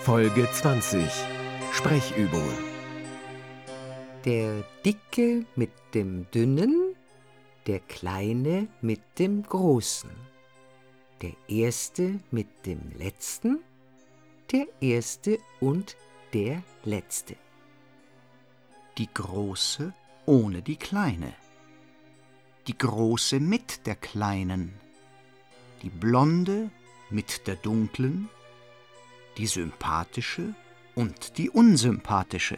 Folge 20. Sprechübungen. Der Dicke mit dem Dünnen, der Kleine mit dem Großen, der Erste mit dem Letzten, der Erste und der Letzte. Die Große ohne die Kleine, die Große mit der Kleinen, die Blonde mit der Dunklen, die Sympathische und die Unsympathische.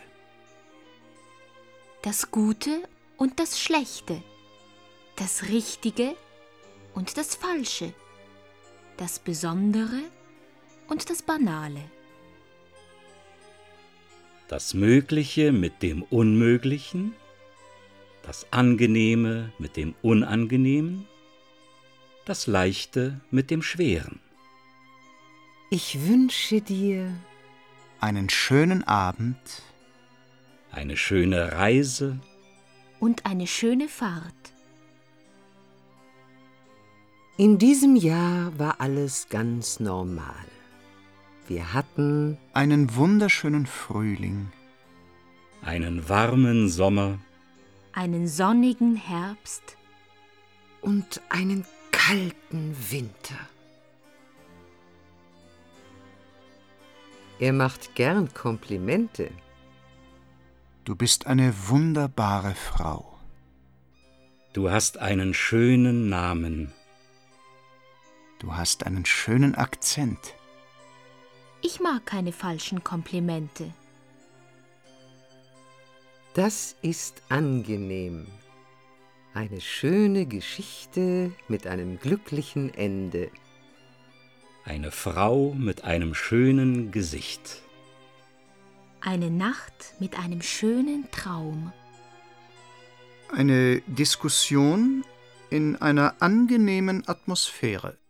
Das Gute und das Schlechte, das Richtige und das Falsche, das Besondere und das Banale. Das Mögliche mit dem Unmöglichen, das Angenehme mit dem Unangenehmen, das Leichte mit dem Schweren. Ich wünsche dir Einen schönen Abend, Eine schöne Reise, Und eine schöne Fahrt. In diesem Jahr war alles ganz normal. Wir hatten einen wunderschönen Frühling, einen warmen Sommer, Einen sonnigen Herbst. und einen kalten Winter. Er macht gern Komplimente. du bist eine wunderbare Frau. du hast einen schönen Namen, Du hast einen schönen Akzent. Ich mag keine falschen Komplimente. Das ist angenehm. Eine schöne Geschichte mit einem glücklichen Ende. eine Frau mit einem schönen Gesicht. Eine Nacht mit einem schönen Traum. Eine Diskussion in einer angenehmen Atmosphäre.